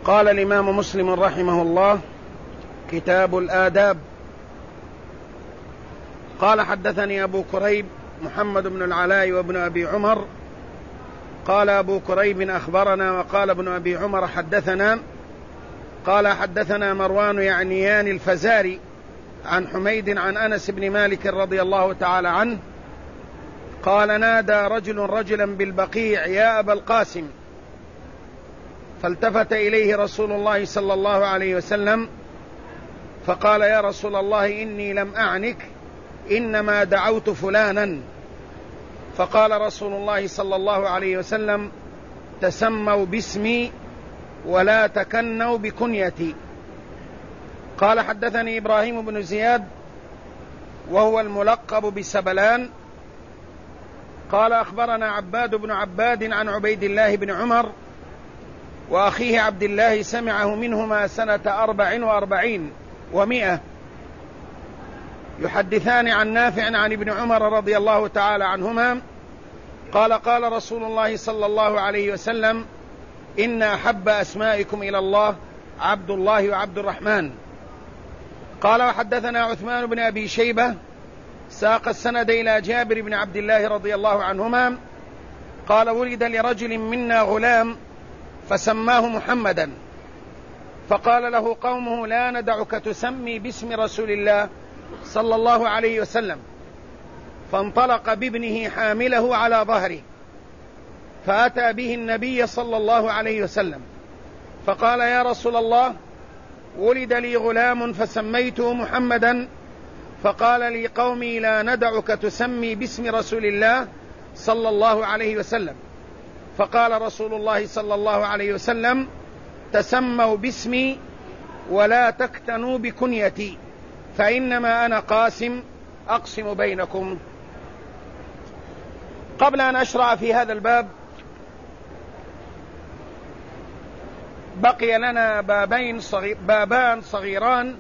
قال الإمام مسلم رحمه الله: كتاب الآداب. قال: حدثني أبو كريب محمد بن العلاء وابن أبي عمر. قال أبو كريب: أخبرنا. وقال ابن أبي عمر: حدثنا. قال: حدثنا مروان يعنيان الفزاري عن حميد عن أنس بن مالك رضي الله تعالى عنه قال: نادى رجل رجلا بالبقيع: يا أبا القاسم. فالتفت إليه رسول الله صلى الله عليه وسلم فقال: يا رسول الله، إني لم أعنك، إنما دعوت فلانا. فقال رسول الله صلى الله عليه وسلم: تسموا باسمي ولا تكنوا بكنيتي. قال: حدثني إبراهيم بن زياد وهو الملقب بسبلان. قال: أخبرنا عباد بن عباد عن عبيد الله بن عمر وأخيه عبد الله سمعه منهما سنة 44 و100 يحدثان عن نافع عن ابن عمر رضي الله تعالى عنهما قال: قال رسول الله صلى الله عليه وسلم: إن أحب أسمائكم إلى الله عبد الله وعبد الرحمن. قال: وحدثنا عثمان بن أبي شيبة ساق السند إلى جابر بن عبد الله رضي الله عنهما قال: ولد لرجل منا غلام فسماه محمدا، فقال له قومه: لا ندعك تسمي باسم رسول الله صلى الله عليه وسلم. فانطلق بابنه حامله على ظهره فأتى به النبي صلى الله عليه وسلم فقال: يا رسول الله، ولد لي غلام فسميته محمدا، فقال لي قومي: لا ندعك تسمي باسم رسول الله صلى الله عليه وسلم. فقال رسول الله صلى الله عليه وسلم: تسموا باسمي ولا تكتنوا بكنيتي، فإنما أنا قاسم أقسم بينكم. قبل أن أشرع في هذا الباب بقي لنا بابان صغيران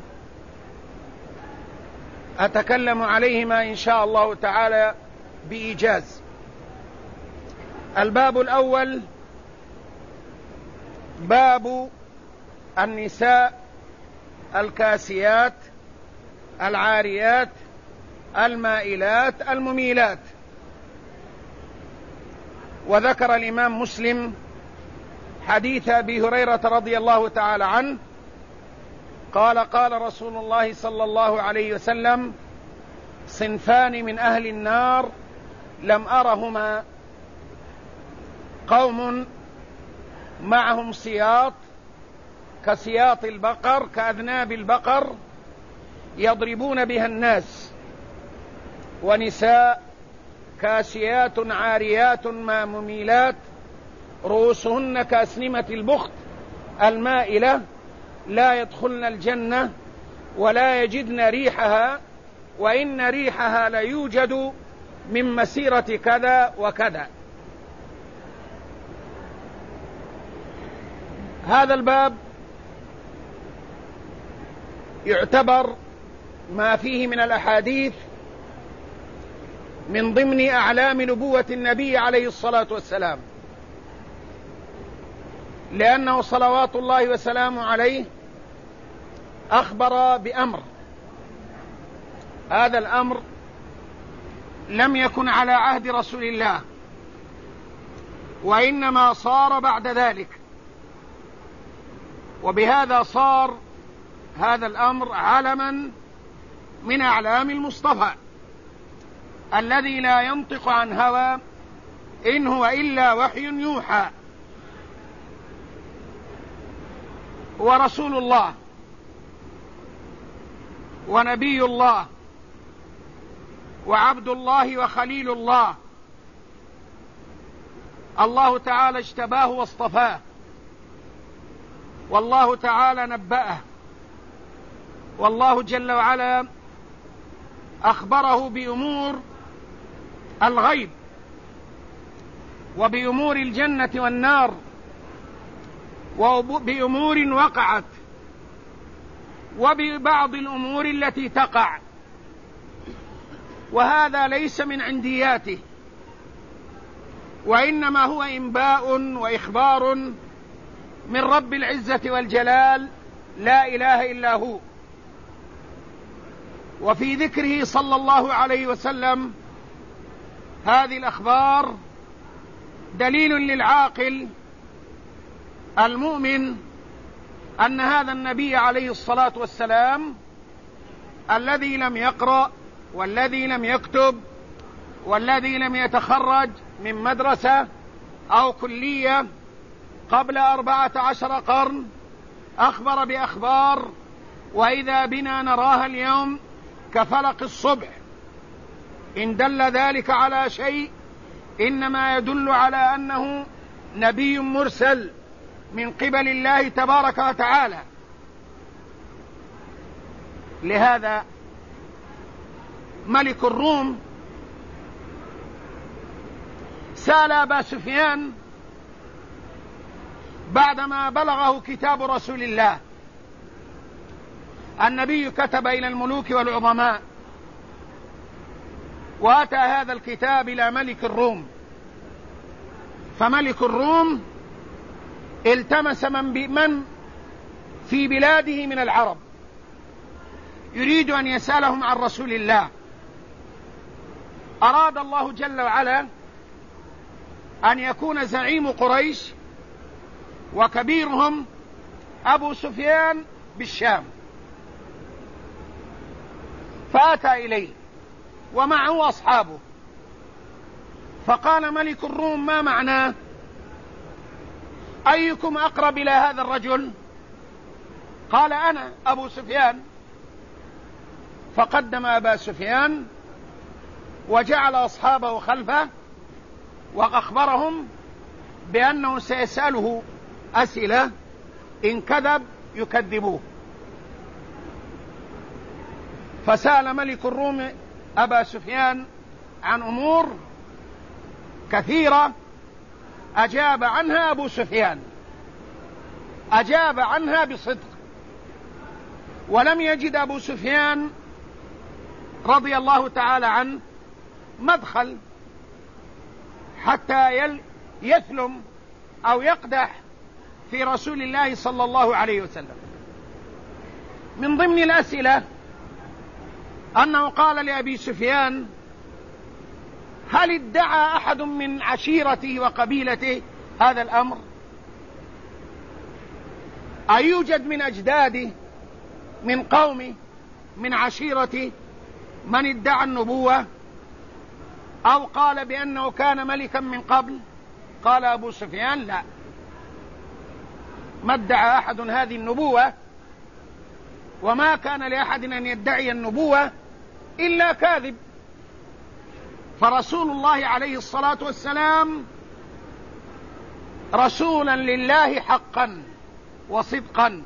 أتكلم عليهما إن شاء الله تعالى بإيجاز. الباب الأول باب النساء الكاسيات العاريات المائلات المميلات. وذكر الإمام مسلم حديث أبي هريرة رضي الله تعالى عنه قال: قال رسول الله صلى الله عليه وسلم: صنفان من أهل النار لم أرهما: قوم معهم سياط كسياط البقر كأذناب البقر يضربون بها الناس، ونساء كاسيات عاريات مميلات رؤوسهن كأسنمة البخت المائلة لا يدخلن الجنة ولا يجدن ريحها، وإن ريحها ليوجد من مسيرة كذا وكذا. هذا الباب يعتبر ما فيه من الأحاديث من ضمن أعلام نبوة النبي عليه الصلاة والسلام، لأنه صلوات الله وسلامه عليه أخبر بأمر، هذا الأمر لم يكن على عهد رسول الله، وإنما صار بعد ذلك، وبهذا صار هذا الأمر علما من أعلام المصطفى الذي لا ينطق عن هوى إن هو إلا وحي يوحى. ورسول الله ونبي الله وعبد الله وخليل الله، الله تعالى اجتباه واصطفاه، والله تعالى نبأه، والله جل وعلا أخبره بأمور الغيب وبأمور الجنة والنار وبأمور وقعت وببعض الأمور التي تقع، وهذا ليس من عندياته، وإنما هو إنباء وإخبار من رب العزة والجلال لا إله إلا هو. وفي ذكره صلى الله عليه وسلم هذه الأخبار دليل للعاقل المؤمن أن هذا النبي عليه الصلاة والسلام الذي لم يقرأ والذي لم يكتب والذي لم يتخرج من مدرسة أو كلية قبل 14 قرن أخبر بأخبار وإذا بنا نراها اليوم كفلق الصبح. إن دل ذلك على شيء إنما يدل على أنه نبي مرسل من قبل الله تبارك وتعالى. لهذا ملك الروم سأل أبا سفيان بعدما بلغه كتاب رسول الله. النبي كتب إلى الملوك والعظماء وأتى هذا الكتاب إلى ملك الروم، فملك الروم التمس من في بلاده من العرب يريد أن يسألهم عن رسول الله. أراد الله جل وعلا أن يكون زعيم قريش وكبيرهم أبو سفيان بالشام، فأتى إليه ومعه أصحابه، فقال ملك الروم: ما معناه؟ أيكم أقرب إلى هذا الرجل؟ قال: أنا أبو سفيان. فقدم أبا سفيان وجعل أصحابه خلفه وأخبرهم بأنه سيسأله أسئلة، إن كذب يكذبوه. فسأل ملك الروم أبا سفيان عن أمور كثيرة أجاب عنها أبو سفيان، أجاب عنها بصدق، ولم يجد أبو سفيان رضي الله تعالى عنه مدخل حتى يثلم أو يقدح في رسول الله صلى الله عليه وسلم. من ضمن الأسئلة أنه قال لأبي سفيان: هل ادعى أحد من عشيرته وقبيلته هذا الأمر؟ أيوجد من أجداده من قومه من عشيرته من ادعى النبوة أو قال بأنه كان ملكا من قبل؟ قال أبو سفيان: لا، ما ادعى أحد هذه النبوة، وما كان لأحد أن يدعي النبوة إلا كاذب. فرسول الله عليه الصلاة والسلام رسولا لله حقا وصدقا.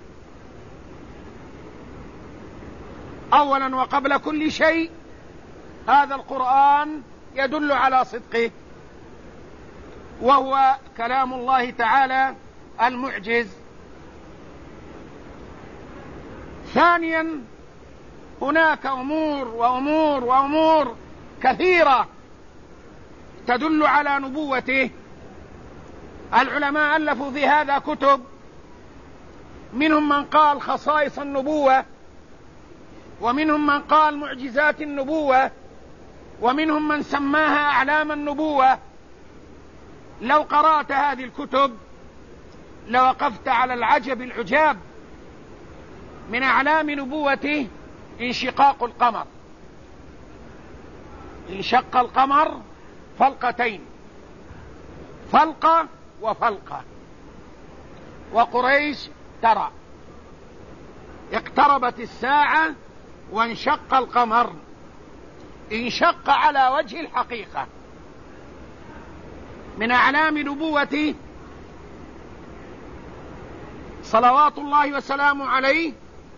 أولا وقبل كل شيء هذا القرآن يدل على صدقه، وهو كلام الله تعالى المعجز. ثانيا هناك أمور كثيرة تدل على نبوته. العلماء ألفوا في هذا كتب، منهم من قال خصائص النبوة، ومنهم من قال معجزات النبوة، ومنهم من سماها أعلام النبوة. لو قرأت هذه الكتب لوقفت على العجب العجاب. من أعلام نبوته انشقاق القمر، انشق القمر فلقتين، فلقة وفلقة، وقريش ترى اقتربت الساعة وانشق القمر، انشق على وجه الحقيقة. من أعلام نبوته صلوات الله وسلامه عليه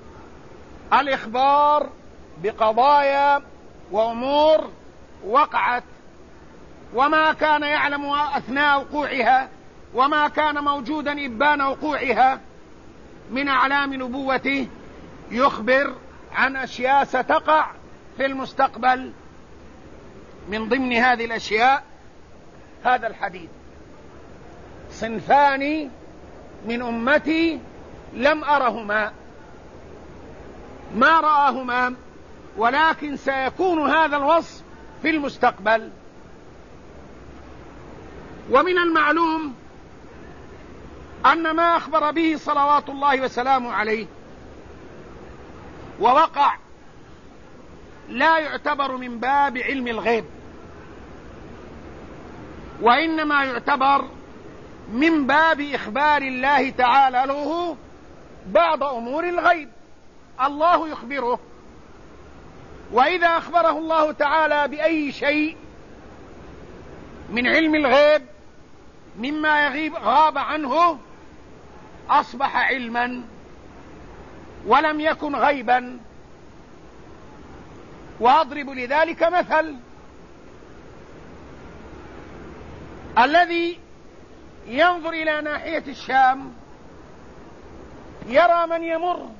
الإخبار بقضايا وأمور وقعت وما كان يعلم أثناء وقوعها وما كان موجودا إبان وقوعها. من أعلام نبوته يخبر عن أشياء ستقع في المستقبل. من ضمن هذه الأشياء هذا الحديث: صنفان من أمتي لم أرهما، ما رآهما، ولكن سيكون هذا الوصف في المستقبل. ومن المعلوم أن ما أخبر به صلوات الله وسلامه عليه ووقع لا يعتبر من باب علم الغيب، وإنما يعتبر من باب إخبار الله تعالى له بعض أمور الغيب، الله يخبره. وإذا أخبره الله تعالى بأي شيء من علم الغيب مما غاب عنه أصبح علما ولم يكن غيبا. وأضرب لذلك مثل: الذي ينظر إلى ناحية الشام يرى من يمر،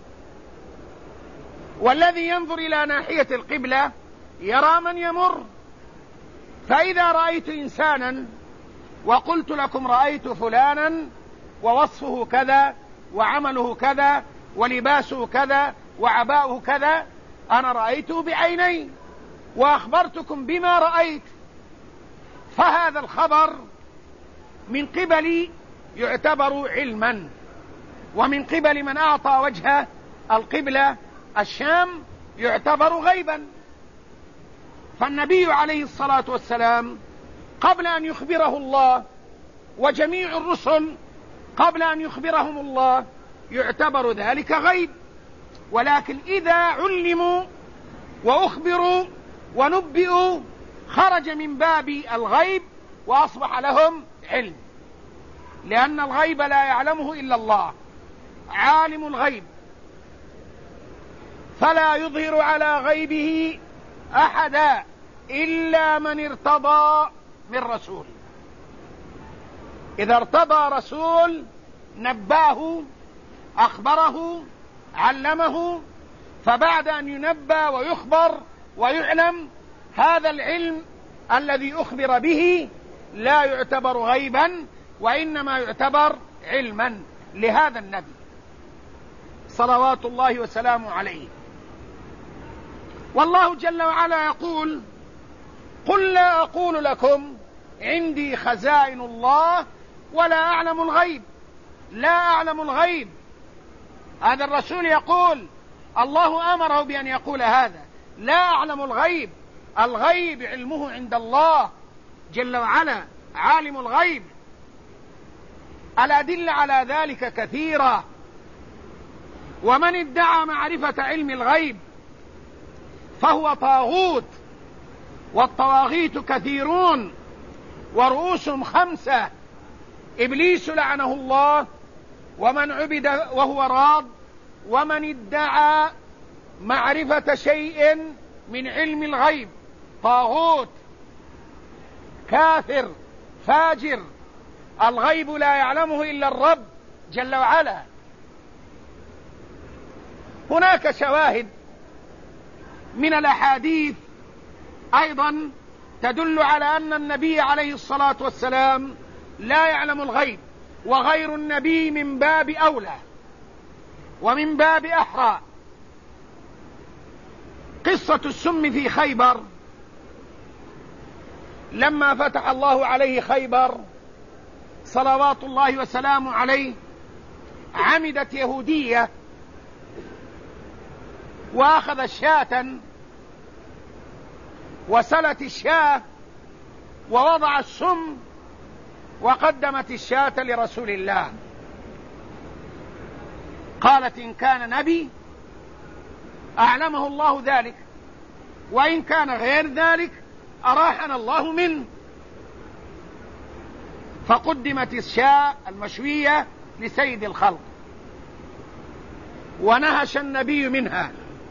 والذي ينظر إلى ناحية القبلة يرى من يمر. فإذا رأيت إنسانا وقلت لكم رأيت فلانا ووصفه كذا وعمله كذا ولباسه كذا وعباؤه كذا، أنا رأيته بعيني وأخبرتكم بما رأيت، فهذا الخبر من قبلي يعتبر علما، ومن قبل من أعطى وجه القبلة الشام يعتبر غيبا. فالنبي عليه الصلاة والسلام قبل أن يخبره الله، وجميع الرسل قبل أن يخبرهم الله، يعتبر ذلك غيب. ولكن إذا علموا وأخبروا ونبئوا خرج من باب الغيب وأصبح لهم علم، لأن الغيب لا يعلمه إلا الله، عالم الغيب، فلا يظهر على غيبه أحدا إلا من ارتضى من رسول. إذا ارتضى رسول نباه، أخبره، علمه، فبعد أن ينبى ويخبر ويعلم، هذا العلم الذي أخبر به لا يعتبر غيبا، وإنما يعتبر علما لهذا النبي صلوات الله وسلامه عليه. والله جل وعلا يقول: قل لا أقول لكم عندي خزائن الله ولا أعلم الغيب. لا أعلم الغيب، هذا الرسول يقول، الله أمره بأن يقول هذا، لا أعلم الغيب. الغيب علمه عند الله جل وعلا، عالم الغيب. الأدلة على ذلك كثيرة، ومن ادعى معرفة علم الغيب فهو طاغوت، والطواغيت كثيرون ورؤوسهم 5: إبليس لعنه الله، ومن عبد وهو راض، ومن ادعى معرفة شيء من علم الغيب طاغوت، كافر، فاجر. الغيب لا يعلمه إلا الرب جل وعلا. هناك شواهد من الأحاديث أيضا تدل على أن النبي عليه الصلاة والسلام لا يعلم الغيب، وغير النبي من باب أولى ومن باب أحرى. قصة السم في خيبر، لما فتح الله عليه خيبر صلوات الله وسلامه عليه، عمدت يهودية وأخذ شاة وسلت الشاة ووضع السم وقدمت الشاة لرسول الله. قالت: إن كان نبي أعلمه الله ذلك، وإن كان غير ذلك أراحنا الله منه. فقدمت الشاة المشوية لسيد الخلق، ونهش النبي منها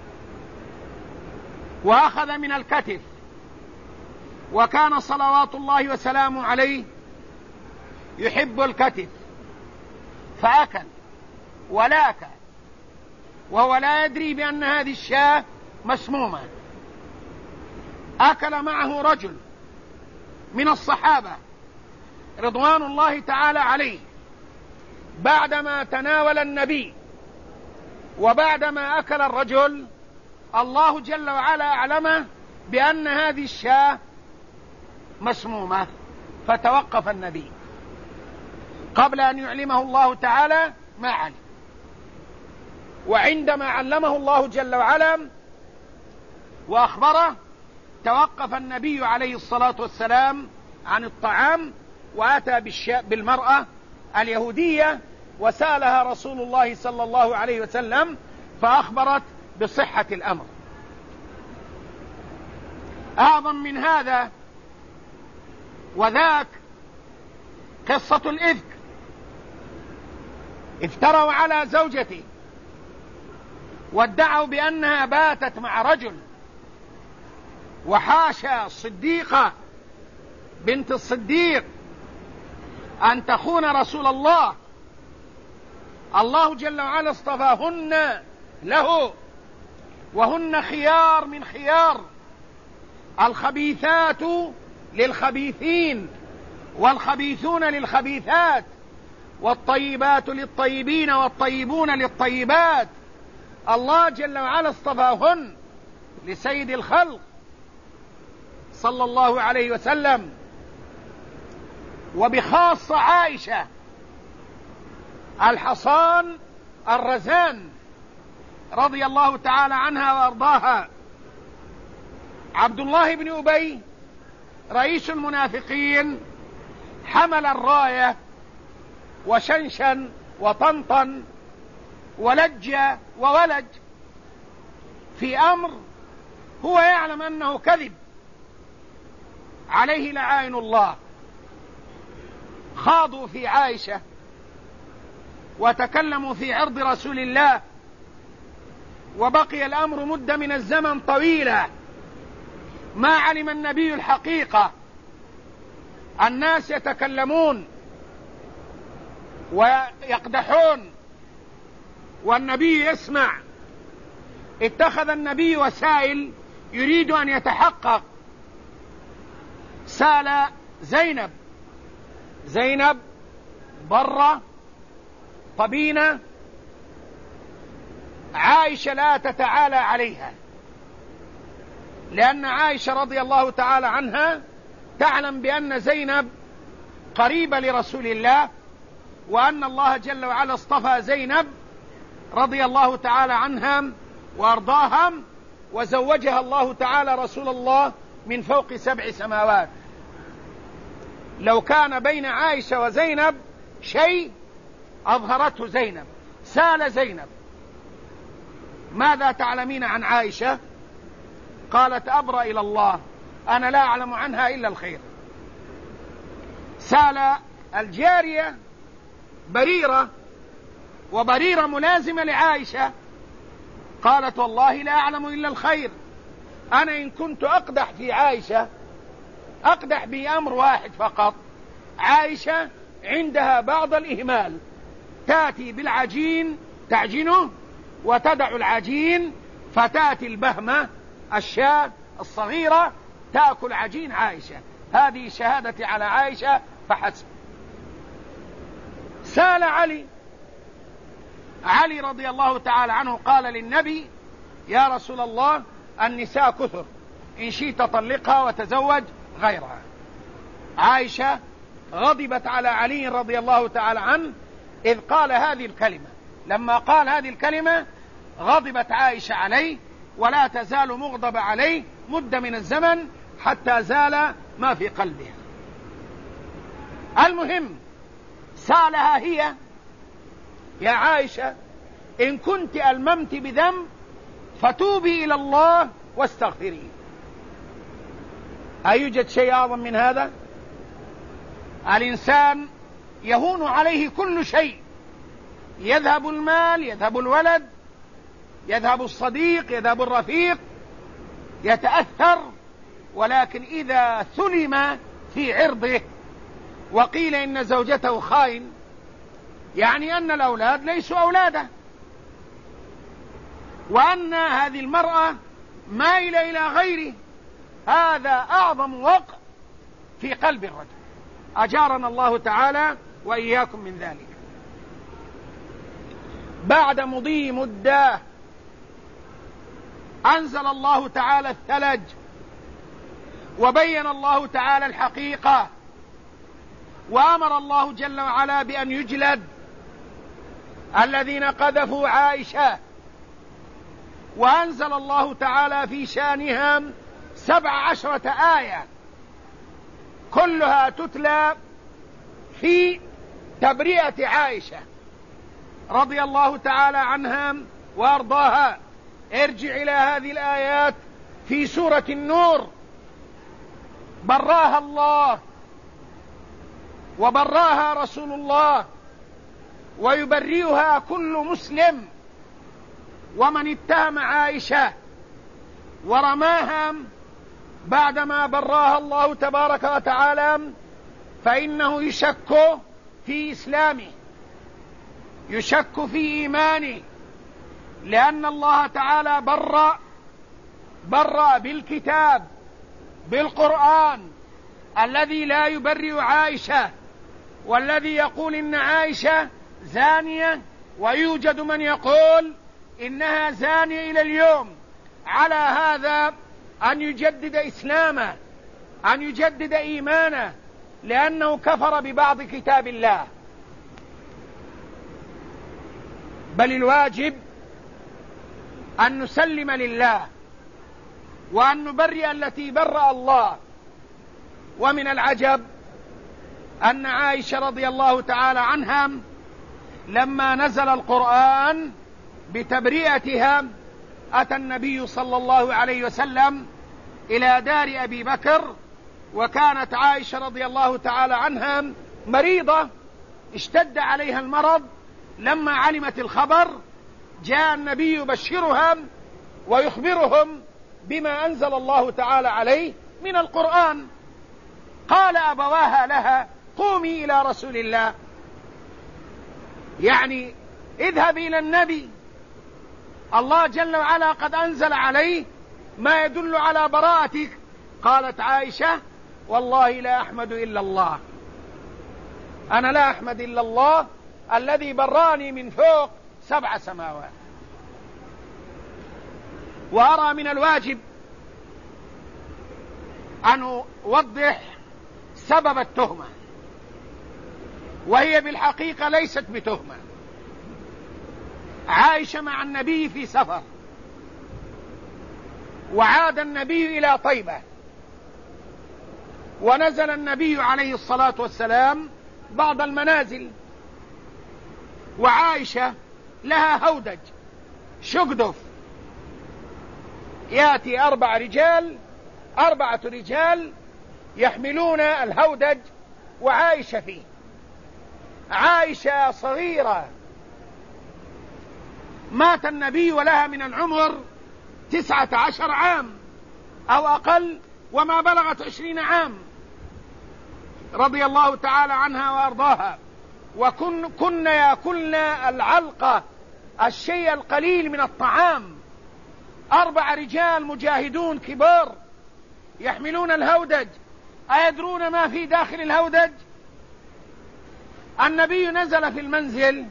وأخذ من الكتف، وكان صلوات الله وسلامه عليه يحب الكتف، فأكل ولاك وهو لا يدري بأن هذه الشاة مسمومة. أكل معه رجل من الصحابة رضوان الله تعالى عليه، بعدما تناول النبي وبعدما أكل الرجل، الله جل وعلا أعلمه بأن هذه الشاة مسمومة، فتوقف النبي قبل أن يعلمه الله تعالى ما علم. وعندما علمه الله جل وعلا وأخبره، توقف النبي عليه الصلاة والسلام عن الطعام، وأتى بالمرأة اليهودية وسألها رسول الله صلى الله عليه وسلم، فأخبرت بصحة الأمر. أعظم من هذا وذاك قصة الإفك. افتروا على زوجته وادعوا بأنها باتت مع رجل، وحاشا الصديقة بنت الصديق أن تخون رسول الله. الله جل وعلا اصطفاهن له، وهن خيار من خيار، الخبيثات للخبيثين والخبيثون للخبيثات، والطيبات للطيبين والطيبون للطيبات. الله جل وعلا اصطفاهن لسيد الخلق صلى الله عليه وسلم، وبخاصة عائشة الحصان الرزان رضي الله تعالى عنها وأرضاها. عبد الله بن أبي رئيس المنافقين حمل الراية وشنشن وطنطن ولج وولج في أمر هو يعلم أنه كذب، عليه لعائن الله. خاضوا في عائشة وتكلموا في عرض رسول الله، وبقي الأمر مدة من الزمن طويلة، ما علم النبي الحقيقة. الناس يتكلمون ويقدحون والنبي يسمع. اتخذ النبي وسائل يريد أن يتحقق. سأل زينب برة طبينة، عائشة لا تتعالى عليها، لأن عائشة رضي الله تعالى عنها تعلم بأن زينب قريبة لرسول الله، وأن الله جل وعلا اصطفى زينب رضي الله تعالى عنها وأرضاها، وزوجها الله تعالى رسول الله من فوق 7 سماوات. لو كان بين عائشة وزينب شيء أظهرته زينب. سأل زينب: ماذا تعلمين عن عائشة؟ قالت: أبرأ إلى الله، أنا لا أعلم عنها إلا الخير. سأل الجارية بريرة، وبريرة ملازمة لعائشة، قالت: والله لا أعلم إلا الخير. أنا إن كنت أقدح في عائشة أقدح بأمر واحد فقط: عائشة عندها بعض الإهمال، تأتي بالعجين تعجنه وتدع العجين، فتأتي البهمة الشاة الصغيرة تأكل عجين عائشة. هذه شهادتي على عائشة فحسب. سأل علي رضي الله تعالى عنه، قال للنبي: يا رسول الله، النساء كثر، إن شئت طلقها وتزوج غيرها. عائشة غضبت على علي رضي الله تعالى عنه إذ قال هذه الكلمة. لما قال هذه الكلمة غضبت عائشة عليه، ولا تزال مغضبة عليه مدة من الزمن حتى زال ما في قلبها. المهم سألها هي: يا عائشة، إن كنت ألممت بذنب فتوبي إلى الله واستغفريه. أيوجد شيء أعظم من هذا؟ الإنسان يهون عليه كل شيء، يذهب المال، يذهب الولد، يذهب الصديق، يذهب الرفيق، يتأثر، ولكن إذا ثلم في عرضه وقيل إن زوجته خائن، يعني أن الأولاد ليسوا أولاده، وأن هذه المرأة مائلة إلى غيره، هذا أعظم وقع في قلب الرجل. أجارنا الله تعالى وإياكم من ذلك. بعد مضي مدة أنزل الله تعالى الثلج وبين الله تعالى الحقيقة، وأمر الله جل وعلا بأن يجلد الذين قذفوا عائشة، وأنزل الله تعالى في شأنها 17 آية كلها تتلى في تبرئة عائشة رضي الله تعالى عنها وأرضاها. ارجع إلى هذه الآيات في سورة النور، براها الله وبراها رسول الله، ويبرئها كل مسلم. ومن اتهم عائشة ورماها بعدما براها الله تبارك وتعالى فإنه يشك في إسلامه، يشك في إيمانه، لأن الله تعالى برأ بالكتاب بالقرآن الذي لا يبرئ عائشة، والذي يقول إن عائشة زانية، ويوجد من يقول إنها زانية إلى اليوم. على هذا أن يجدد إسلامه، أن يجدد إيمانه، لأنه كفر ببعض كتاب الله. بل الواجب أن نسلم لله وأن نبرئ التي برأ الله. ومن العجب أن عائشة رضي الله تعالى عنها لما نزل القرآن بتبرئتها أتى النبي صلى الله عليه وسلم إلى دار أبي بكر، وكانت عائشة رضي الله تعالى عنها مريضة اشتد عليها المرض. لما علمت الخبر جاء النبي يبشرها ويخبرهم بما أنزل الله تعالى عليه من القرآن. قال أبواها لها قومي إلى رسول الله، يعني اذهب إلى النبي، الله جل وعلا قد أنزل عليه ما يدل على براءتك. قالت عائشة والله لا أحمد إلا الله، أنا لا أحمد إلا الله الذي براني من فوق 7 سماوات. وأرى من الواجب أن أوضح سبب التهمة، وهي بالحقيقة ليست بتهمة. عائشة مع النبي في سفر، وعاد النبي إلى طيبة، ونزل النبي عليه الصلاة والسلام بعض المنازل، وعائشة لها هودج شقدف، يأتي 4 رجال يحملون الهودج وعائشة فيه. عائشة صغيرة، مات النبي ولها من العمر 19 عام أو أقل، وما بلغت 20 عام رضي الله تعالى عنها وأرضاها. وكن يأكلن العلقة، الشيء القليل من الطعام. 4 رجال مجاهدون كبار يحملون الهودج، أيدرون ما في داخل الهودج؟ النبي نزل في المنزل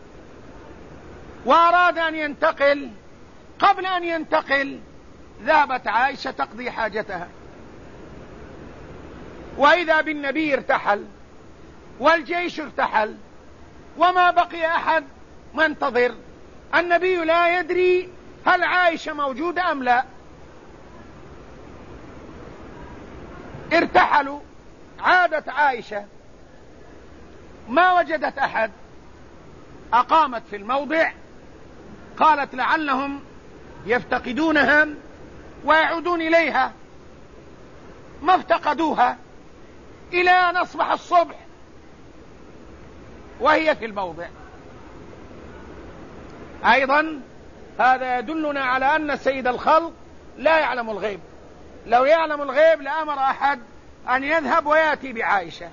وأراد أن ينتقل. قبل أن ينتقل ذهبت عائشة تقضي حاجتها، وإذا بالنبي ارتحل والجيش ارتحل وما بقي أحد منتظر. النبي لا يدري هل عائشة موجودة أم لا. ارتحلوا، عادت عائشة ما وجدت أحد، أقامت في الموضع، قالت لعلهم يفتقدونها ويعودون إليها. ما افتقدوها إلى أن أصبح الصبح وهي في الموضع. أيضا هذا يدلنا على أن سيد الخلق لا يعلم الغيب. لو يعلم الغيب لأمر أحد أن يذهب ويأتي بعائشة.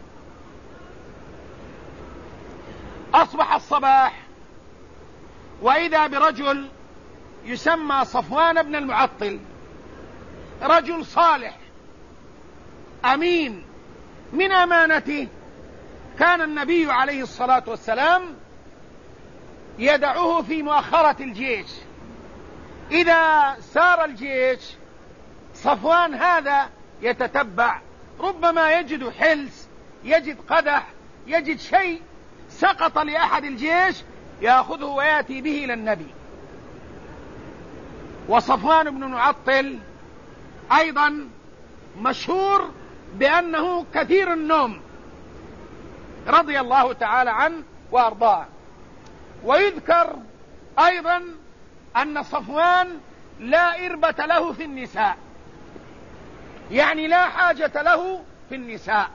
أصبح الصباح، وإذا برجل يسمى صفوان بن المعطل، رجل صالح أمين. من أمانته كان النبي عليه الصلاة والسلام يدعه في مؤخرة الجيش. إذا سار الجيش صفوان هذا يتتبع، ربما يجد حلس، يجد قدح، يجد شيء سقط لأحد الجيش، يأخذه ويأتي به إلى النبي. وصفوان بن معطل أيضا مشهور بأنه كثير النوم رضي الله تعالى عنه وأرضاه. ويذكر أيضا أن صفوان لا إربة له في النساء، يعني لا حاجة له في النساء.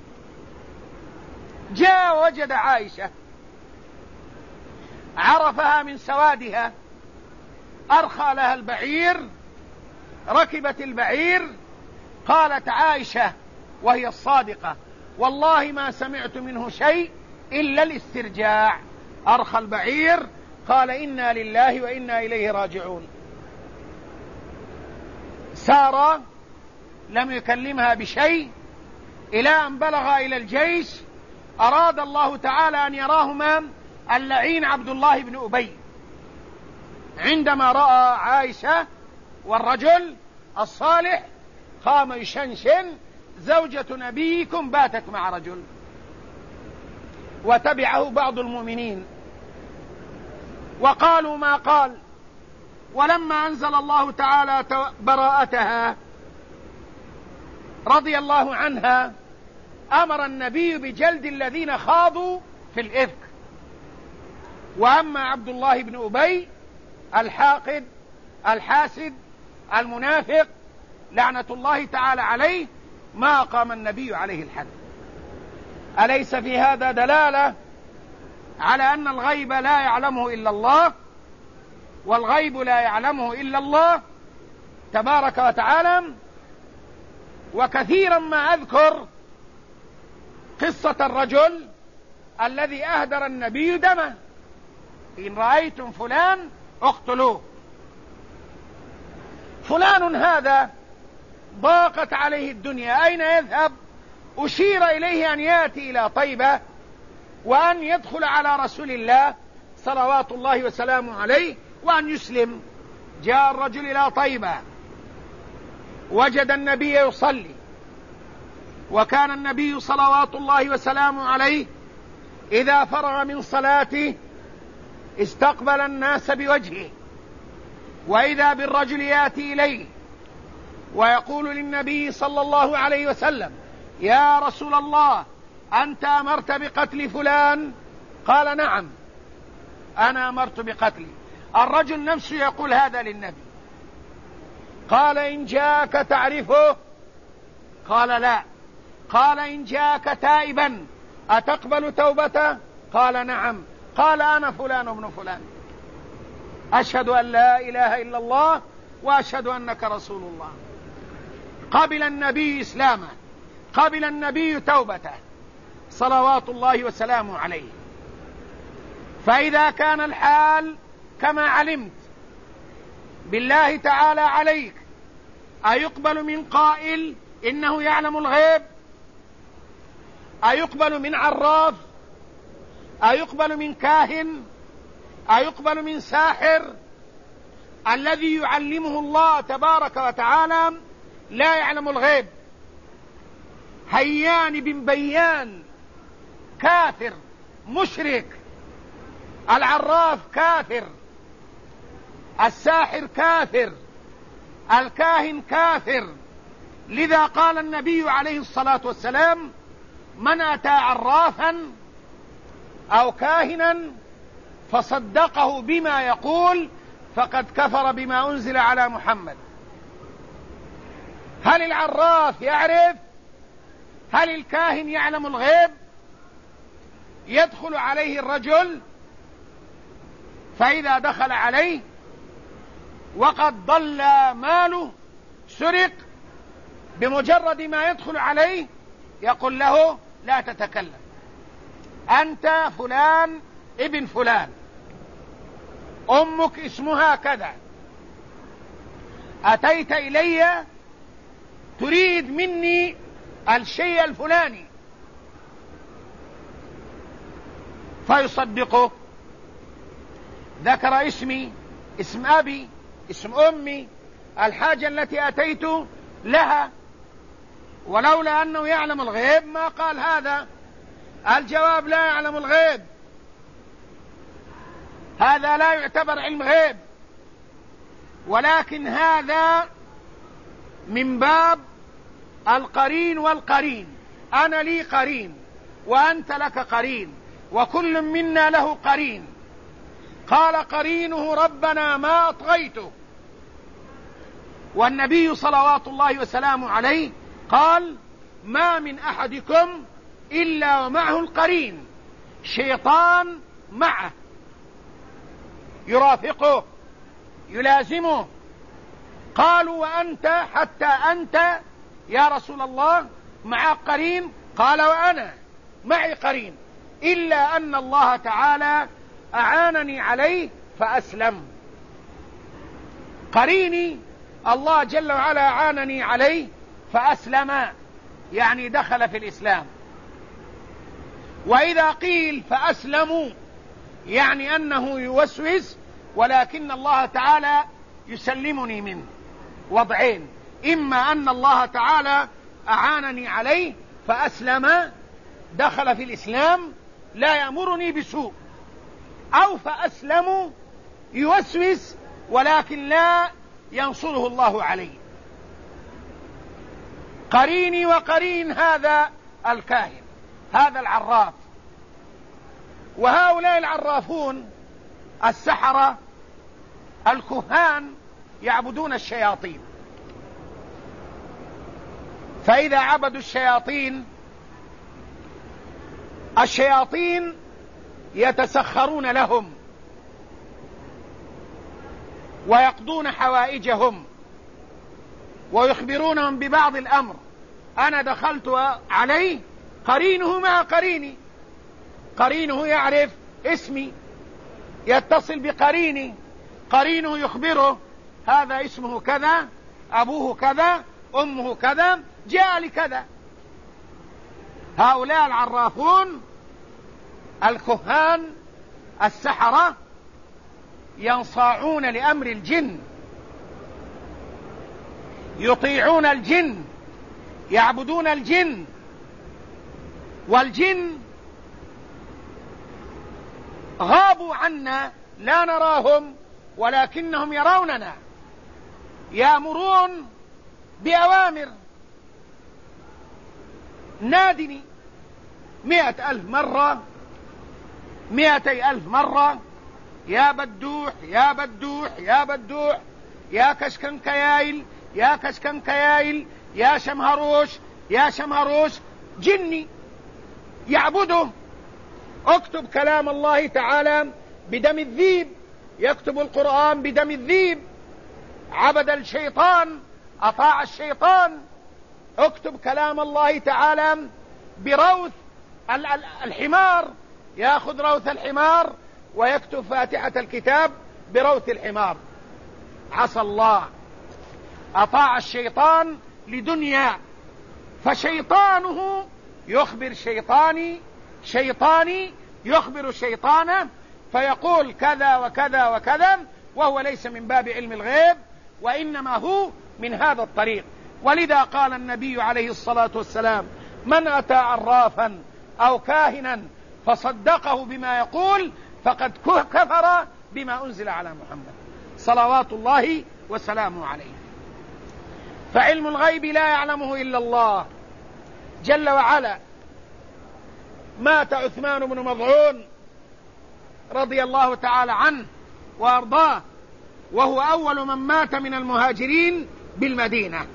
جاء وجد عائشة، عرفها من سوادها، أرخى لها البعير، ركبت البعير. قالت عائشة وهي الصادقة: والله ما سمعت منه شيء إلا الاسترجاع. أرخى البعير، قال: إنا لله وإنا إليه راجعون. سار، لم يكلمها بشيء، إلى أن بلغ إلى الجيش. أراد الله تعالى أن يراهما اللعين عبد الله بن أبي. عندما رأى عائشة والرجل الصالح قام يشنشن: زوجة نبيكم باتت مع رجل. وتبعه بعض المؤمنين وقالوا ما قال. ولما أنزل الله تعالى براءتها رضي الله عنها، أمر النبي بجلد الذين خاضوا في الإفك. وأما عبد الله بن أبي الحاقد الحاسد المنافق لعنة الله تعالى عليه، ما قام النبي عليه الحد. أليس في هذا دلالة على أن الغيب لا يعلمه إلا الله، والغيب لا يعلمه إلا الله تبارك وتعالى؟ وكثيرا ما أذكر قصة الرجل الذي أهدر النبي دمه: إن رأيتم فلان اقتلوه. فلان هذا ضاقت عليه الدنيا، أين يذهب؟ أشير إليه أن يأتي إلى طيبة وأن يدخل على رسول الله صلوات الله وسلامه عليه وأن يسلم. جاء الرجل إلى طيبة، وجد النبي يصلي، وكان النبي صلوات الله وسلامه عليه إذا فرغ من صلاته استقبل الناس بوجهه، وإذا بالرجل يأتي إليه ويقول للنبي صلى الله عليه وسلم: يا رسول الله، أنت أمرت بقتل فلان؟ قال: نعم، أنا أمرت بقتله. الرجل نفسه يقول هذا للنبي. قال: إن جاءك تعرفه؟ قال: لا. قال: إن جاءك تائبا أتقبل توبته؟ قال: نعم. قال: أنا فلان ابن فلان، أشهد أن لا إله إلا الله وأشهد أنك رسول الله. قبل النبي إسلامه، قبل النبي توبته صلوات الله وسلامه عليه. فإذا كان الحال كما علمت، بالله تعالى عليك، أيقبل من قائل إنه يعلم الغيب؟ أيقبل من عراف؟ أيقبل من كاهن؟ أيقبل من ساحر؟ الذي يعلمه الله تبارك وتعالى لا يعلم الغيب. هيان بن بيان كافر مشرك، العراف كافر، الساحر كافر، الكاهن كافر. لذا قال النبي عليه الصلاة والسلام: من أتى عرافا أو كاهنا فصدقه بما يقول فقد كفر بما أنزل على محمد. هل العراف يعرف؟ هل الكاهن يعلم الغيب؟ يدخل عليه الرجل، فإذا دخل عليه وقد ضل ماله سرق، بمجرد ما يدخل عليه يقول له: لا تتكلم، أنت فلان ابن فلان، أمك اسمها كذا، أتيت إلي تريد مني الشيء الفلاني، فيصدقه. ذكر اسمي، اسم أبي، اسم أمي، الحاجة التي أتيت لها، ولولا أنه يعلم الغيب ما قال هذا. الجواب لا يعلم الغيب، هذا لا يعتبر علم غيب، ولكن هذا من باب القرين والقرين. أنا لي قرين وأنت لك قرين، وكل منا له قرين. قال قرينه ربنا ما أطغيته، والنبي صلوات الله وسلامه عليه قال ما من أحدكم إلا ومعه القرين، شيطان معه يرافقه يلازمه. قالوا وأنت، حتى أنت يا رسول الله معك قرين؟ قال وأنا معي قرين، إلا أن الله تعالى أعانني عليه فأسلم. قريني الله جل وعلا أعانني عليه فأسلم، يعني دخل في الإسلام. وإذا قيل فأسلموا يعني أنه يوسوس، ولكن الله تعالى يسلمني منه. وضعين: إما أن الله تعالى أعانني عليه فأسلم، دخل في الإسلام لا يأمرني بسوء، أو فأسلم يوسوس ولكن لا ينصره الله عليه. قريني وقرين هذا الكاهن، هذا العراف. وهؤلاء العرافون السحرة الكهان يعبدون الشياطين، فإذا عبدوا الشياطين يتسخرون لهم ويقضون حوائجهم ويخبرونهم ببعض الأمر. أنا دخلت عليه، قرينه مع قريني، قرينه يعرف اسمي، يتصل بقريني، قرينه يخبره هذا اسمه كذا، أبوه كذا، أمه كذا، جاء لكذا. هؤلاء العرافون الكهان السحرة ينصاعون لأمر الجن، يطيعون الجن، يعبدون الجن. والجن غابوا عنا، لا نراهم ولكنهم يروننا، يأمرون بأوامر. نادني 100,000 مرة، 200,000 مرة، يا بدوح يا بدوح يا بدوح، يا كشكن كيايل يا كشكن كيايل، يا شمهروش يا شمهروش. جني يعبده. اكتب كلام الله تعالى بدم الذيب، يكتب القرآن بدم الذيب. عبد الشيطان، أطاع الشيطان. اكتب كلام الله تعالى بروث الحمار، يأخذ روث الحمار ويكتب فاتحة الكتاب بروث الحمار. عصى الله، أطاع الشيطان لدنيا، فشيطانه يخبر شيطاني، شيطاني يخبر شيطانه، فيقول كذا وكذا وكذا، وهو ليس من باب علم الغيب، وإنما هو من هذا الطريق. ولذا قال النبي عليه الصلاة والسلام: من أتى عرافا أو كاهنا فصدقه بما يقول فقد كفر بما أنزل على محمد صلوات الله وسلامه عليه. فعلم الغيب لا يعلمه إلا الله جل وعلا. مات عثمان بن مظعون رضي الله تعالى عنه وأرضاه، وهو أول من مات من المهاجرين بالمدينة.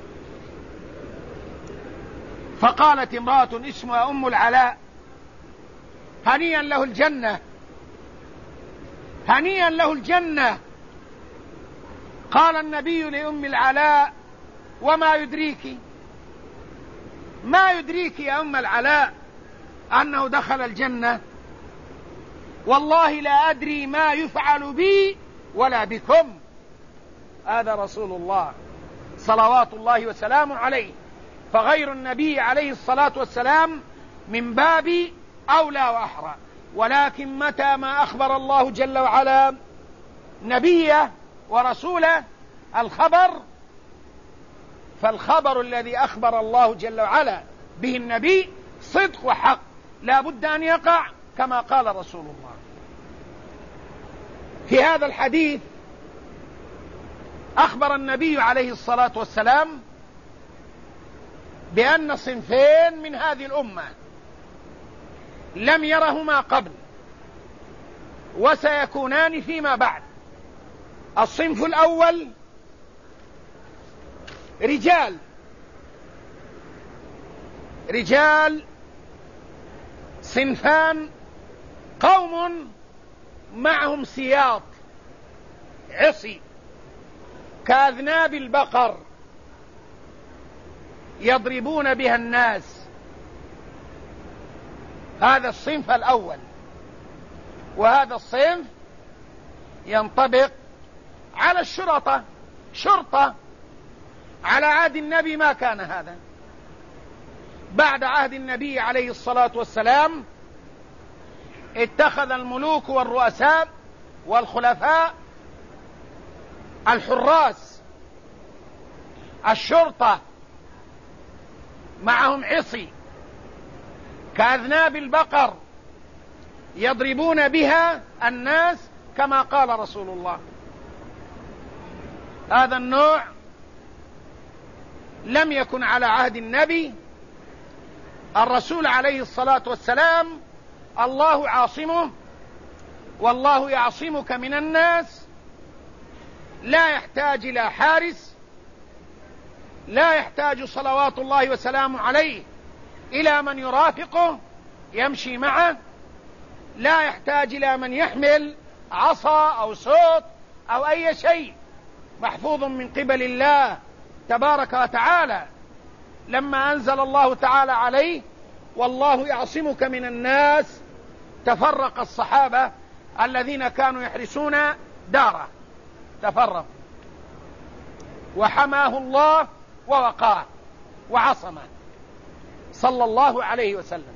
فقالت امرأة اسمها أم العلاء: هنيئا له الجنة، هنيئا له الجنة. قال النبي لأم العلاء: وما يدريك، ما يدريك يا أم العلاء أنه دخل الجنة؟ والله لا أدري ما يفعل بي ولا بكم. هذا رسول الله صلوات الله وسلامه عليه. فغير النبي عليه الصلاة والسلام من باب أولى وأحرى. ولكن متى ما أخبر الله جل وعلا نبيه ورسوله الخبر، فالخبر الذي أخبر الله جل وعلا به النبي صدق وحق، لا بد أن يقع كما قال رسول الله. في هذا الحديث أخبر النبي عليه الصلاة والسلام بأن صنفين من هذه الأمة لم يرهما قبل وسيكونان فيما بعد. الصنف الأول رجال صنفان، قوم معهم سياط عصي كأذناب البقر يضربون بها الناس، هذا الصنف الأول. وهذا الصنف ينطبق على شرطة. على عهد النبي ما كان هذا، بعد عهد النبي عليه الصلاة والسلام اتخذ الملوك والرؤساء والخلفاء الحراس الشرطة معهم عصي كأذناب البقر يضربون بها الناس كما قال رسول الله. هذا النوع لم يكن على عهد النبي. الرسول عليه الصلاة والسلام الله عاصمه، والله يعصمك من الناس، لا يحتاج إلى حارس، لا يحتاج صلوات الله وسلامه عليه إلى من يرافقه يمشي معه، لا يحتاج إلى من يحمل عصا أو صوت أو أي شيء، محفوظ من قبل الله تبارك وتعالى. لما أنزل الله تعالى عليه والله يعصمك من الناس تفرق الصحابة الذين كانوا يحرسون داره، تفرق وحماه الله ووقاه وعصمه صلى الله عليه وسلم.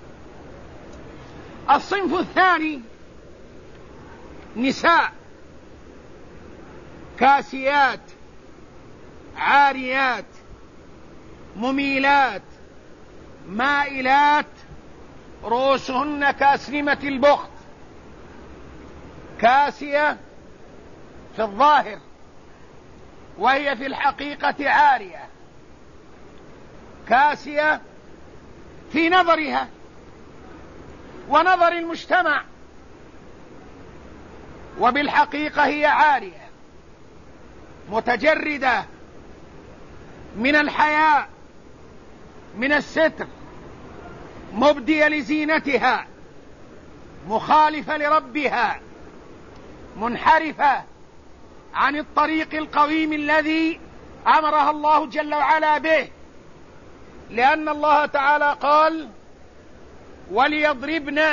الصنف الثاني نساء كاسيات عاريات مميلات مائلات رؤوسهن كأسنمة البخت، كاسية في الظاهر وهي في الحقيقة عارية، كاسية في نظرها ونظر المجتمع، وبالحقيقة هي عارية متجردة من الحياء من الستر، مبدية لزينتها، مخالفة لربها، منحرفة عن الطريق القويم الذي أمرها الله جل وعلا به، لأن الله تعالى قال: وليضربن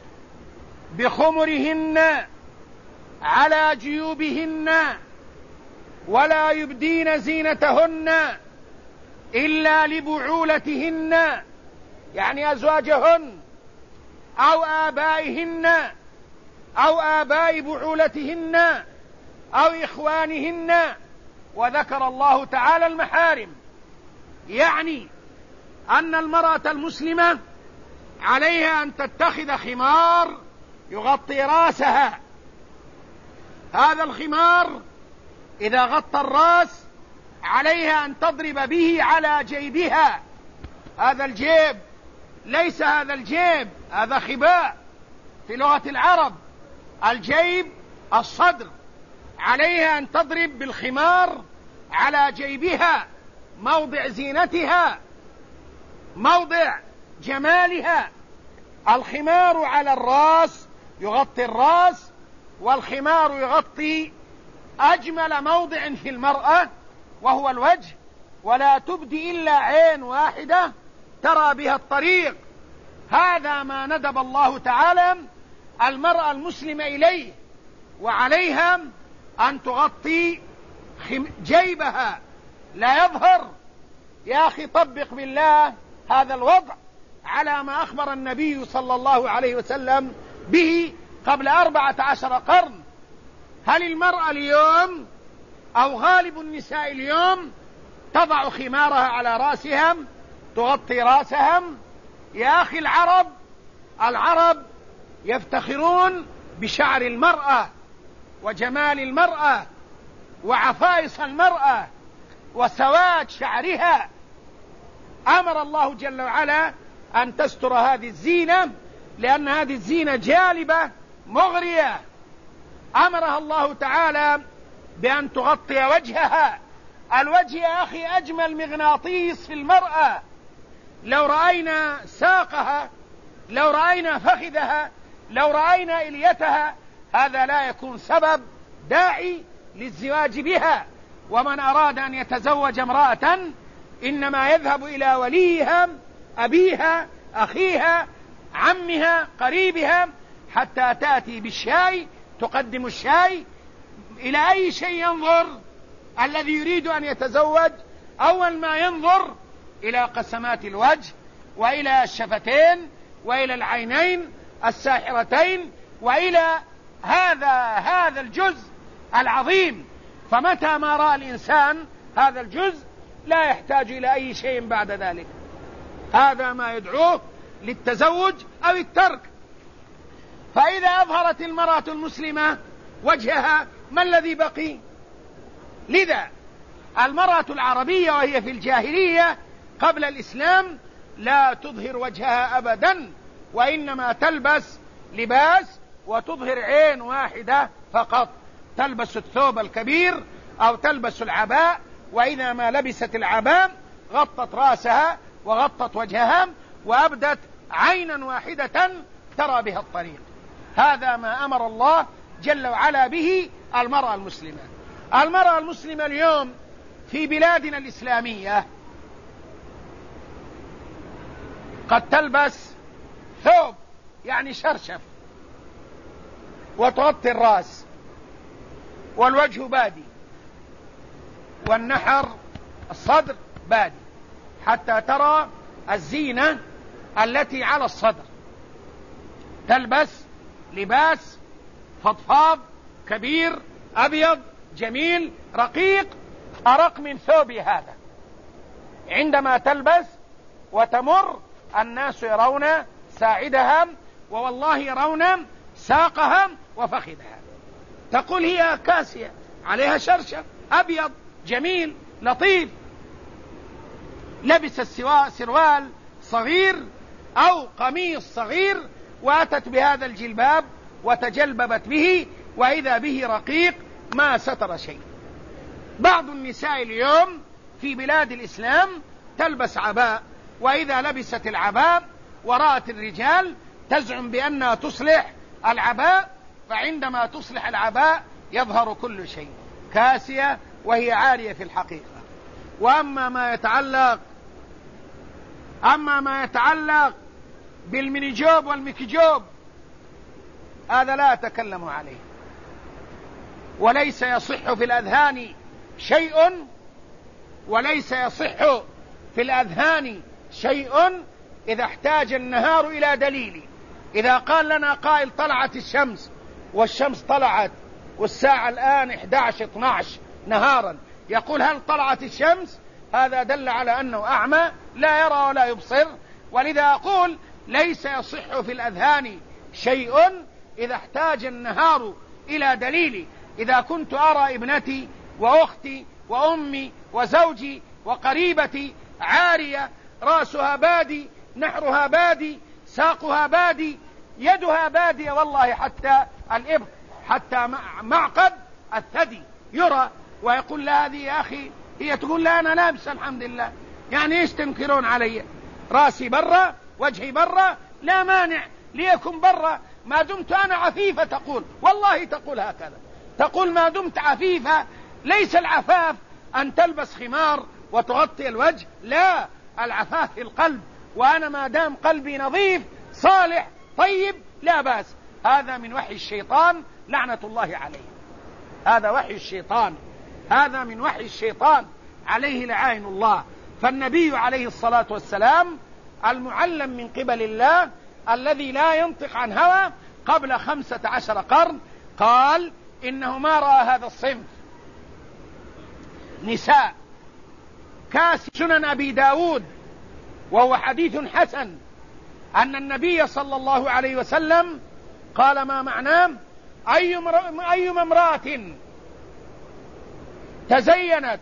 بخمرهن على جيوبهن ولا يبدين زينتهن إلا لبعولتهن، يعني أزواجهن أو آبائهن أو آباء بعولتهن أو إخوانهن، وذكر الله تعالى المحارم. يعني أن المرأة المسلمة عليها أن تتخذ خمار يغطي رأسها، هذا الخمار إذا غطى الرأس عليها أن تضرب به على جيبها، هذا الجيب ليس هذا الجيب، هذا خباء في لغة العرب، الجيب الصدر، عليها أن تضرب بالخمار على جيبها، موضع زينتها، موضع جمالها. الخمار على الرأس يغطي الرأس، والخمار يغطي أجمل موضع في المرأة وهو الوجه، ولا تبدي إلا عين واحدة ترى بها الطريق. هذا ما ندب الله تعالى المرأة المسلمة إليه، وعليها أن تغطي جيبها لا يظهر. يا أخي طبق بالله هذا الوضع على ما أخبر النبي صلى الله عليه وسلم به قبل 14 قرن. هل بل المرأة اليوم أو غالب النساء اليوم تضع خمارها على رأسها، تغطي رأسهم. يا أخي العرب يفتخرون بشعر المرأة وجمال المرأة وعفائص المرأة وسواد شعرها. أمر الله جل وعلا أن تستر هذه الزينة، لأن هذه الزينة جالبة مغرية. أمرها الله تعالى بأن تغطي وجهها. الوجه يا أخي أجمل مغناطيس في المرأة. لو رأينا ساقها، لو رأينا فخذها، لو رأينا إليتها، هذا لا يكون سبب داعي للزواج بها. ومن أراد أن يتزوج امرأة إنما يذهب إلى وليها، أبيها، أخيها، عمها، قريبها، حتى تأتي بالشاي، تقدم الشاي. إلى أي شيء ينظر الذي يريد أن يتزوج؟ أول ما ينظر إلى قسمات الوجه، وإلى الشفتين، وإلى العينين الساحرتين، وإلى هذا الجزء العظيم. فمتى ما رأى الإنسان هذا الجزء لا يحتاج إلى أي شيء بعد ذلك. هذا ما يدعوه للتزوج أو الترك. فإذا أظهرت المرأة المسلمة وجهها، ما الذي بقي؟ لذا المرأة العربية وهي في الجاهلية قبل الإسلام لا تظهر وجهها أبدا، وإنما تلبس لباس وتظهر عين واحدة فقط، تلبس الثوب الكبير أو تلبس العباء. وإذا ما لبست العباء غطت رأسها وغطت وجهها وأبدت عينا واحدة ترى بها الطريق. هذا ما أمر الله جل وعلا به المرأة المسلمة. المرأة المسلمة اليوم في بلادنا الإسلامية قد تلبس ثوب يعني شرشف وتغطي الرأس والوجه بادي والنحر الصدر بادي حتى ترى الزينة التي على الصدر. تلبس لباس فضفاض كبير أبيض جميل رقيق، أرق من ثوبي هذا. عندما تلبس وتمر الناس يرون ساعدها، والله يرون ساقها وفخذها. تقول هي كاسية، عليها شرشف أبيض جميل لطيف. لبس سروال صغير أو قميص صغير وأتت بهذا الجلباب وتجلببت به، وإذا به رقيق ما ستر شيء. بعض النساء اليوم في بلاد الإسلام تلبس عباء، وإذا لبست العباء ورأت الرجال تزعم بأنها تصلح العباء، فعندما تصلح العباء يظهر كل شيء، كاسية وهي عارية في الحقيقة. وأما ما يتعلق بالمينيجوب والميكيجوب هذا لا أتكلم عليه، وليس يصح في الأذهان شيء، وليس يصح في الأذهان شيء إذا احتاج النهار إلى دليل. إذا قال لنا قائل طلعت الشمس، والشمس طلعت والساعة الآن 11-12 نهارا، يقول هل طلعت الشمس؟ هذا دل على أنه أعمى لا يرى ولا يبصر. ولذا أقول ليس يصح في الأذهان شيء إذا احتاج النهار إلى دليل. إذا كنت أرى ابنتي وأختي وأمي وزوجي وقريبتي عارية، رأسها بادي، نحرها بادي، ساقها بادي، يدها بادية، والله حتى الإبط، حتى معقد الثدي يرى، ويقول لا هذه يا أخي، هي تقول لا أنا لابسة الحمد لله، يعني إيش تنكرون علي؟ رأسي برا وجهي برا، لا مانع ليكن برا ما دمت أنا عفيفة. تقول والله تقول هكذا، تقول ما دمت عفيفة. ليس العفاف أن تلبس خمار وتغطي الوجه، لا، العفاف في القلب. وأنا ما دام قلبي نظيف صالح طيب لا بأس. هذا من وحي الشيطان لعنة الله عليه، هذا وحي الشيطان، هذا من وحي الشيطان عليه لعائن الله. فالنبي عليه الصلاة والسلام المعلم من قبل الله الذي لا ينطق عن هوى قبل 15 قرن قال إنه ما رأى هذا الصنف نساء. كاس سنن أبي داود، وهو حديث حسن، أن النبي صلى الله عليه وسلم قال: ما معناه؟ أيما امرأة تزينت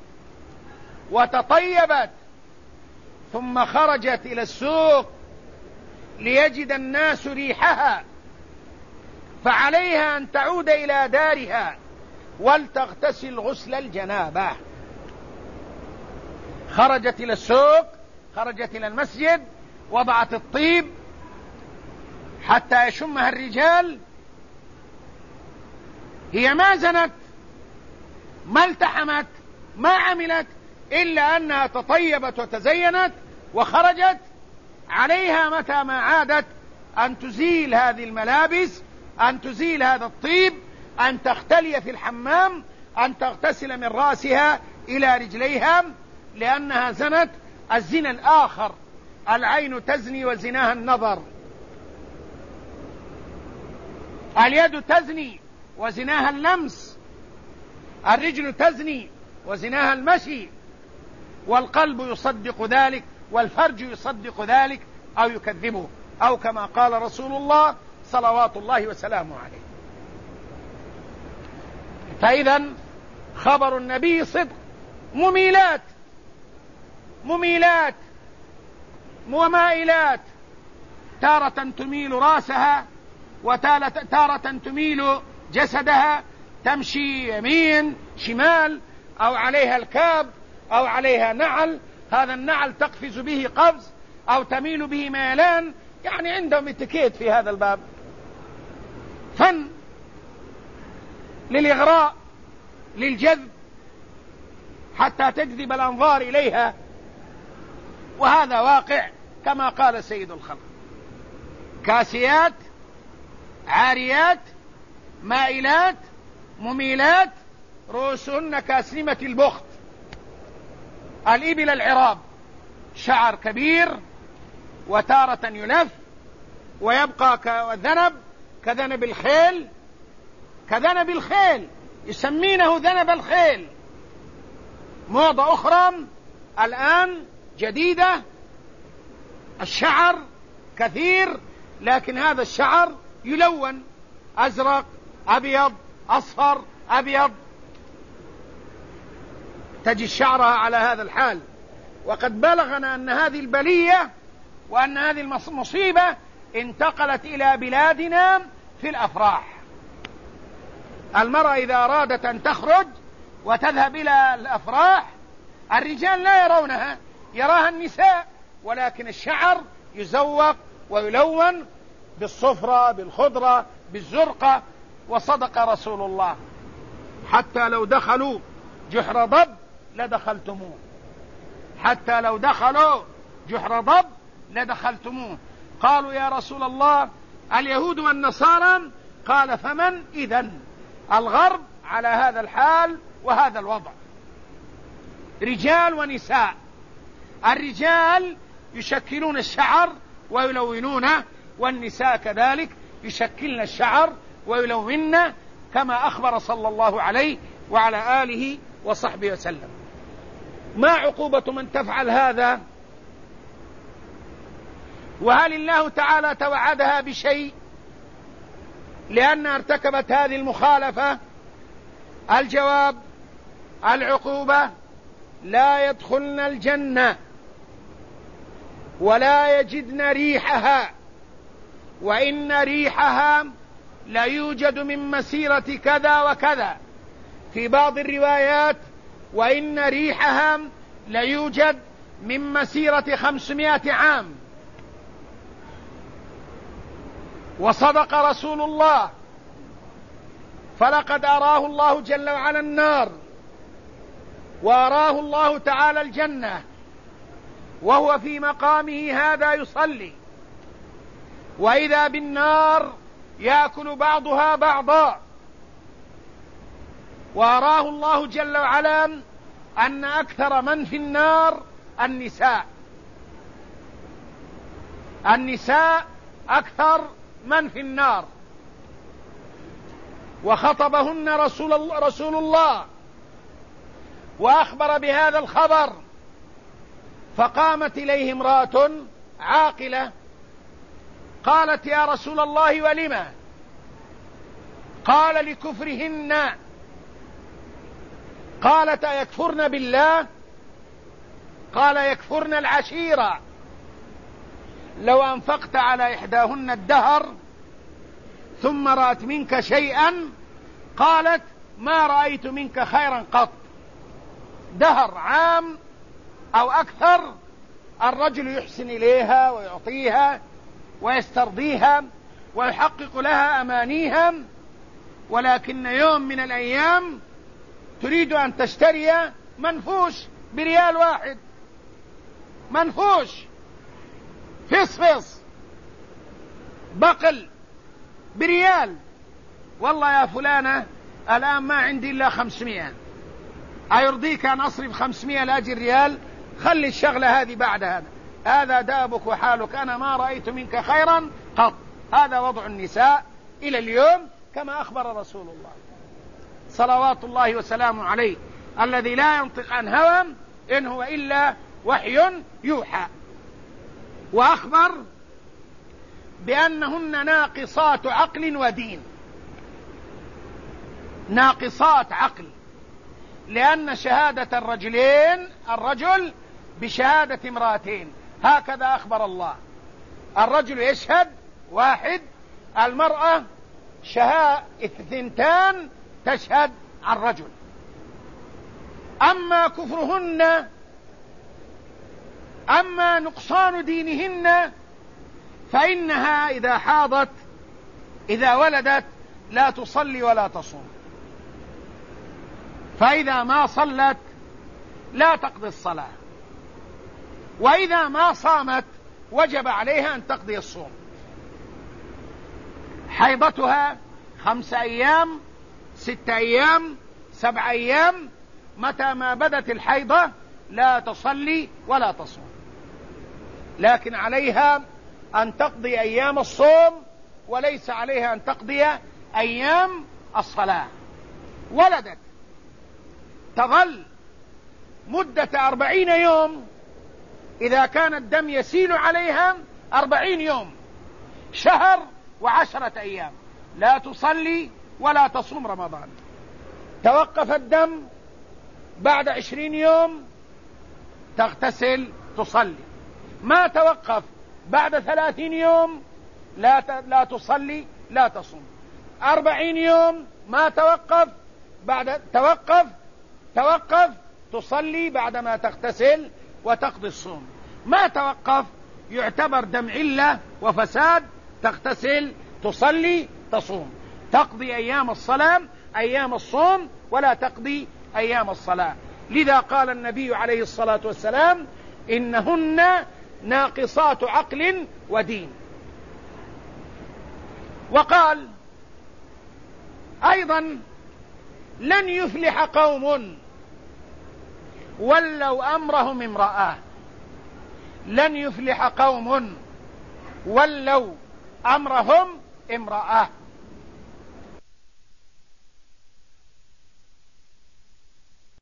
وتطيبت ثم خرجت إلى السوق ليجد الناس ريحها فعليها أن تعود إلى دارها ولتغتسل غسل الجنابة. خرجت إلى السوق، خرجت إلى المسجد، وضعت الطيب حتى يشمها الرجال، هي ما زنت، ما التحمت، ما عملت، إلا أنها تطيبت وتزينت وخرجت. عليها متى ما عادت أن تزيل هذه الملابس، أن تزيل هذا الطيب، أن تختلي في الحمام، أن تغتسل من رأسها إلى رجليها، لأنها زنت الزنا الآخر. العين تزني وزناها النظر، اليد تزني وزناها اللمس، الرجل تزني وزناها المشي، والقلب يصدق ذلك، والفرج يصدق ذلك أو يكذبه، أو كما قال رسول الله صلوات الله وسلامه عليه. فإذا خبر النبي صدق. مميلات ومائلات، تارة تميل رأسها وتارة تميل جسدها، تمشي يمين شمال، أو عليها الكاب أو عليها نعل، هذا النعل تقفز به قفز أو تميل به ميلان، يعني عندهم اتكيت في هذا الباب، فن للإغراء للجذب حتى تجذب الأنظار إليها، وهذا واقع كما قال سيد الخلق: كاسيات عاريات مائلات مميلات، رؤوسهن كاسنمة البخت، الإبل العراب، شعر كبير وتارة يلف ويبقى كذنب، كذنب الخيل، يسمينه ذنب الخيل. موضة أخرى الآن جديدة، الشعر كثير، لكن هذا الشعر يلون، أزرق أبيض أصفر أبيض، تجد شعرها على هذا الحال. وقد بلغنا أن هذه البلية وأن هذه المصيبة انتقلت إلى بلادنا في الأفراح. المرأة إذا أرادت أن تخرج وتذهب إلى الأفراح، الرجال لا يرونها، يراها النساء، ولكن الشعر يزوق ويلون بالصفرة بالخضرة بالزرقة. وصدق رسول الله: حتى لو دخلوا جحر ضب لدخلتموه، حتى لو دخلوا جحر ضب لدخلتموه. قالوا: يا رسول الله اليهود والنصارى؟ قال: فمن إذن؟ الغرب على هذا الحال وهذا الوضع، رجال ونساء. الرجال يشكلون الشعر ويلونونه، والنساء كذلك يشكلن الشعر ويلونن، كما أخبر صلى الله عليه وعلى آله وصحبه وسلم. ما عقوبة من تفعل هذا؟ وهل الله تعالى توعدها بشيء لأنها ارتكبت هذه المخالفة؟ الجواب: العقوبة: لا يدخلن الجنة ولا يجدن ريحها، وإن ريحها لا يوجد من مسيرة كذا وكذا. في بعض الروايات: وإن ريحها لا يوجد من مسيرة 500 عام. وصدق رسول الله، فلقد أراه الله جل وعلا النار، وأراه الله تعالى الجنة، وهو في مقامه هذا يصلي، وإذا بالنار يأكل بعضها بعضا. وأراه الله جل وعلا أن أكثر من في النار النساء أكثر من في النار. وخطبهن رسول الله وأخبر بهذا الخبر، فقامت إليه امرأة عاقلة قالت: يا رسول الله ولما؟ قال: لكفرهن. قالت: أيكفرن بالله؟ قال: يكفرن العشيرة. لو أنفقت على إحداهن الدهر ثم رأت منك شيئا قالت: ما رأيت منك خيرا قط. دهر عام أو أكثر الرجل يحسن إليها ويعطيها ويسترضيها ويحقق لها أمانيها، ولكن يوم من الأيام تريد أن تشتري منفوش بريال واحد، منفوش فصفص بقل بريال. والله يا فلانة الآن ما عندي إلا 500، أيرضيك أن أصرف 500 لأجل ريال؟ خلي الشغلة هذه بعد هذا، هذا دابك وحالك، أنا ما رأيت منك خيرا قط. هذا وضع النساء إلى اليوم كما أخبر رسول الله صلوات الله وسلامه عليه، الذي لا ينطق عن هوى إن هو إلا وحي يوحى. وأخبر بأنهن ناقصات عقل ودين، ناقصات عقل، لأن شهادة الرجل بشهادة امرأتين، هكذا أخبر الله. الرجل يشهد واحد، المرأة اثنتان تشهد عن الرجل. أما كفرهن، أما نقصان دينهن، فإنها إذا حاضت إذا ولدت لا تصلي ولا تصوم، فإذا ما صلت لا تقضي الصلاة، وإذا ما صامت وجب عليها أن تقضي الصوم. حيضتها 5 أيام 6 أيام 7 أيام، متى ما بدت الحيضة لا تصلي ولا تصوم، لكن عليها أن تقضي أيام الصوم وليس عليها أن تقضي أيام الصلاة. ولدت تظل مدة 40 يوم، إذا كان الدم يسيل عليها 40 يوم، شهر و10 أيام، لا تصلي ولا تصوم رمضان. توقف الدم بعد 20 يوم تغتسل تصلي، ما توقف بعد 30 يوم لا تصلي لا تصوم. 40 يوم ما توقف، بعد توقف تصلي بعدما تغتسل وتقضي الصوم. ما توقف يعتبر دم علة وفساد، تغتسل تصلي تصوم، تقضي أيام الصلاة أيام الصوم ولا تقضي أيام الصلاة. لذا قال النبي عليه الصلاة والسلام: إنهن ناقصات عقل ودين. وقال أيضا: لن يفلح قوم ولوا أمرهم امرأة. لن يفلح قوم ولوا أمرهم امرأة.